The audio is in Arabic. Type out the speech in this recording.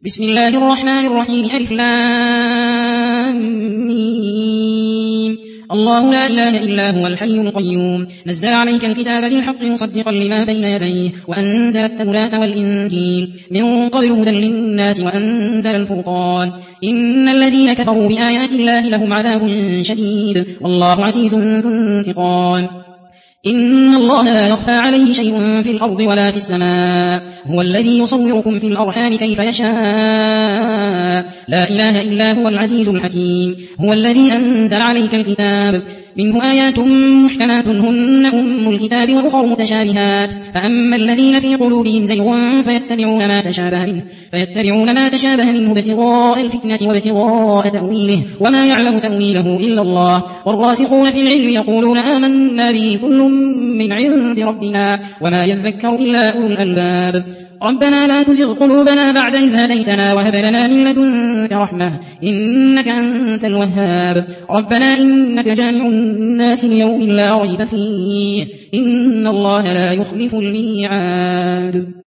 بسم الله الرحمن الرحيم ألف لام ميم. الله لا إله إلا هو الحي القيوم نزل عليك الكتاب بالحق مصدقا لما بين يديه وأنزل التوراة والإنجيل من قبل هدى للناس وأنزل الفرقان إن الذين كفروا بآيات الله لهم عذاب شديد والله عزيز ذو انتقام إن الله لا يخفى عليه شيء في الأرض ولا في السماء هو الذي يصوركم في الأرحام كيف يشاء لا إله إلا هو العزيز الحكيم هو الذي أنزل عليك الكتاب منه آيات محكمات هن أم الكتاب وأخر متشابهات فأما الذين في قلوبهم زيغ فيتبعون ما تشابه منه ابتغاء الفتنة وابتغاء تأويله وما يعلم تأويله إلا الله والراسخون في العلم يقولون آمنا به كل من عند ربنا وما يذكر إلا أولو الألباب ربنا لا تزغ قلوبنا بعد إذ هديتنا وهب لنا من لدنك رحمة إنك أنت الوهاب ربنا إنك جامع الناس ليوم لا ريب فيه إن الله لا يخلف الميعاد.